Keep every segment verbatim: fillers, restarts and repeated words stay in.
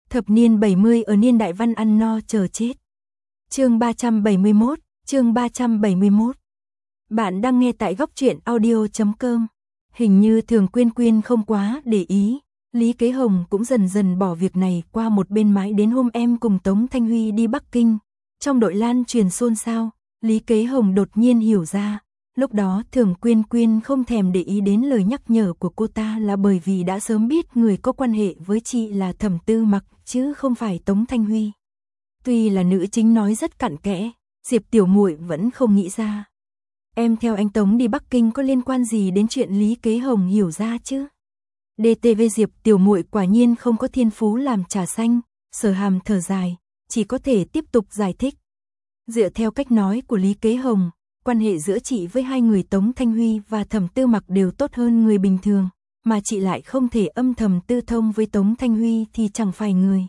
Thập niên bảy mươi ở niên đại văn ăn no chờ chết. Chương ba trăm bảy mươi mốt, chương ba trăm bảy mươi mốt. Bạn đang nghe tại góc truyện audio chấm com. Hình như Thường Quyên Quyên không quá để ý, Lý Kế Hồng cũng dần dần bỏ việc này qua một bên mãi đến hôm em cùng Tống Thanh Huy đi Bắc Kinh. Trong đội lan truyền xôn xao, Lý Kế Hồng đột nhiên hiểu ra, lúc đó Thường Quyên Quyên không thèm để ý đến lời nhắc nhở của cô ta là bởi vì đã sớm biết người có quan hệ với chị là Thẩm Tư Mặc chứ không phải Tống Thanh Huy. Tuy là nữ chính nói rất cặn kẽ, Diệp Tiểu Muội vẫn không nghĩ ra. Em theo anh Tống đi Bắc Kinh có liên quan gì đến chuyện Lý Kế Hồng hiểu ra chứ? đê tê vê Diệp Tiểu Muội quả nhiên không có thiên phú làm trà xanh, Sở Hàm thở dài, chỉ có thể tiếp tục giải thích. Dựa theo cách nói của Lý Kế Hồng, quan hệ giữa chị với hai người Tống Thanh Huy và Thẩm Tư Mặc đều tốt hơn người bình thường, mà chị lại không thể âm thầm tư thông với Tống Thanh Huy thì chẳng phải người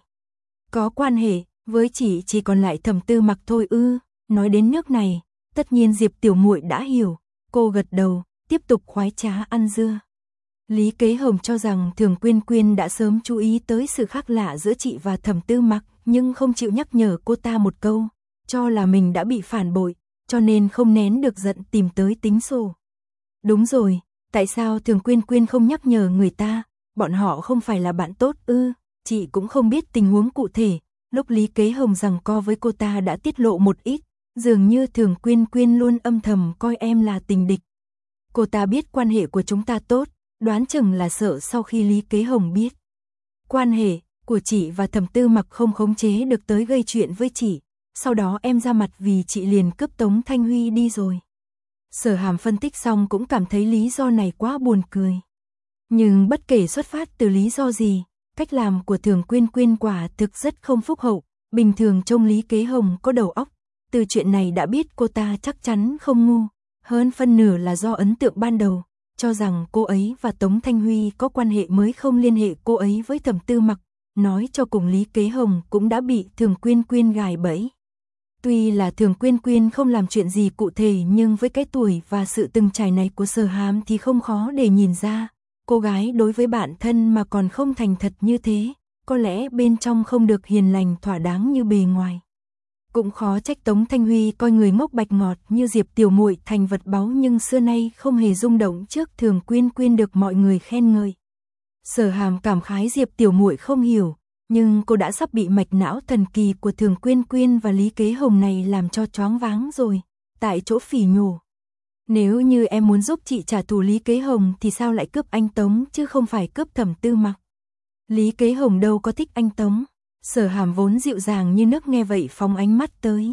có quan hệ, với chị chỉ còn lại Thẩm Tư Mặc thôi ư? Nói đến nước này, tất nhiên Diệp Tiểu Muội đã hiểu, cô gật đầu, tiếp tục khoái trá ăn dưa. Lý Kế Hồng cho rằng Thường Quyên Quyên đã sớm chú ý tới sự khác lạ giữa chị và Thẩm Tư Mặc, nhưng không chịu nhắc nhở cô ta một câu, cho là mình đã bị phản bội, cho nên không nén được giận tìm tới tính sổ. Đúng rồi, tại sao Thường Quyên Quyên không nhắc nhở người ta, bọn họ không phải là bạn tốt ư? Chị cũng không biết tình huống cụ thể, lúc Lý Kế Hồng giằng co với cô ta đã tiết lộ một ít, dường như Thường Quyên Quyên luôn âm thầm coi em là tình địch. Cô ta biết quan hệ của chúng ta tốt, đoán chừng là sợ sau khi Lý Kế Hồng biết quan hệ của chị và Thẩm Tư Mặc không khống chế được tới gây chuyện với chị, sau đó em ra mặt vì chị liền cướp Tống Thanh Huy đi rồi. Sở Hàm phân tích xong cũng cảm thấy lý do này quá buồn cười. Nhưng bất kể xuất phát từ lý do gì, cách làm của Thường Quyên Quyên quả thực rất không phúc hậu, bình thường trông Lý Kế Hồng có đầu óc, từ chuyện này đã biết cô ta chắc chắn không ngu, hơn phân nửa là do ấn tượng ban đầu, cho rằng cô ấy và Tống Thanh Huy có quan hệ mới không liên hệ cô ấy với Thẩm Tư Mặc, nói cho cùng Lý Kế Hồng cũng đã bị Thường Quyên Quyên gài bẫy. Tuy là Thường Quyên Quyên không làm chuyện gì cụ thể nhưng với cái tuổi và sự từng trải này của Sở Hàm thì không khó để nhìn ra, cô gái đối với bạn thân mà còn không thành thật như thế, có lẽ bên trong không được hiền lành thỏa đáng như bề ngoài. Cũng khó trách Tống Thanh Huy coi người ngốc bạch ngọt như Diệp Tiểu Muội thành vật báu nhưng xưa nay không hề rung động trước Thường Quyên Quyên được mọi người khen ngợi. Sở Hàm cảm khái Diệp Tiểu Muội không hiểu, nhưng cô đã sắp bị mạch não thần kỳ của Thường Quyên Quyên và Lý Kế Hồng này làm cho choáng váng rồi, tại chỗ phỉ nhổ. Nếu như em muốn giúp chị trả thù Lý Kế Hồng thì sao lại cướp anh Tống chứ không phải cướp Thẩm Tư Mặc? Lý Kế Hồng đâu có thích anh Tống. Sở Hàm vốn dịu dàng như nước nghe vậy phóng ánh mắt tới.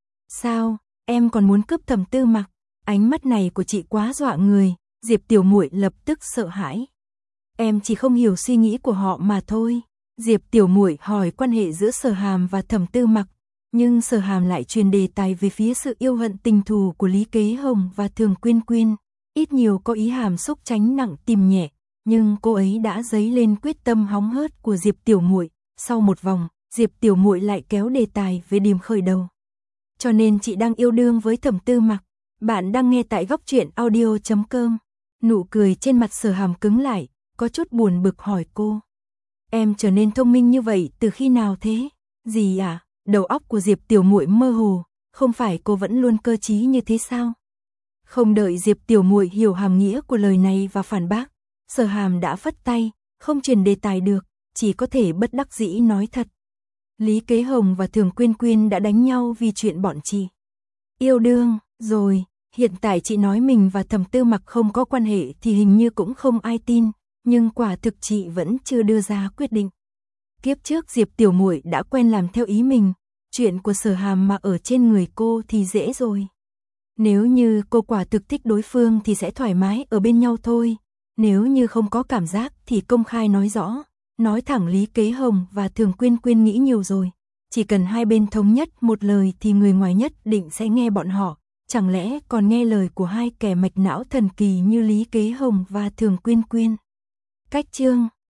Sao, em còn muốn cướp Thẩm Tư Mặc? Ánh mắt này của chị quá dọa người, Diệp Tiểu Muội lập tức sợ hãi. Em chỉ không hiểu suy nghĩ của họ mà thôi. Diệp Tiểu Muội hỏi quan hệ giữa Sở Hàm và Thẩm Tư Mặc, nhưng Sở Hàm lại truyền đề tài về phía sự yêu hận tình thù của Lý Kế Hồng và Thường Quyên Quyên, ít nhiều có ý hàm xúc tránh nặng tìm nhẹ, nhưng cô ấy đã dấy lên quyết tâm hóng hớt của Diệp Tiểu Muội. Sau một vòng, Diệp Tiểu Muội lại kéo đề tài về điểm khởi đầu. Cho nên chị đang yêu đương với Thẩm Tư Mặc. Bạn đang nghe tại góc truyện audio chấm com. Nụ cười trên mặt Sở Hàm cứng lại, có chút buồn bực hỏi cô. Em trở nên thông minh như vậy từ khi nào thế? Gì à? Đầu óc của Diệp Tiểu Muội mơ hồ, không phải cô vẫn luôn cơ trí như thế sao? Không đợi Diệp Tiểu Muội hiểu hàm nghĩa của lời này và phản bác, Sở Hàm đã phất tay, không truyền đề tài được, chỉ có thể bất đắc dĩ nói thật. Lý Kế Hồng và Thường Quyên Quyên đã đánh nhau vì chuyện bọn chị yêu đương, rồi, hiện tại chị nói mình và Thẩm Tư Mặc không có quan hệ thì hình như cũng không ai tin, nhưng quả thực chị vẫn chưa đưa ra quyết định. Kiếp trước Diệp Tiểu Muội đã quen làm theo ý mình, chuyện của Sở Hàm mà ở trên người cô thì dễ rồi. Nếu như cô quả thực thích đối phương thì sẽ thoải mái ở bên nhau thôi, nếu như không có cảm giác thì công khai nói rõ. Nói thẳng Lý Kế Hồng và Thường Quyên Quyên nghĩ nhiều rồi, chỉ cần hai bên thống nhất một lời thì người ngoài nhất định sẽ nghe bọn họ, chẳng lẽ còn nghe lời của hai kẻ mạch não thần kỳ như Lý Kế Hồng và Thường Quyên Quyên. Cách chương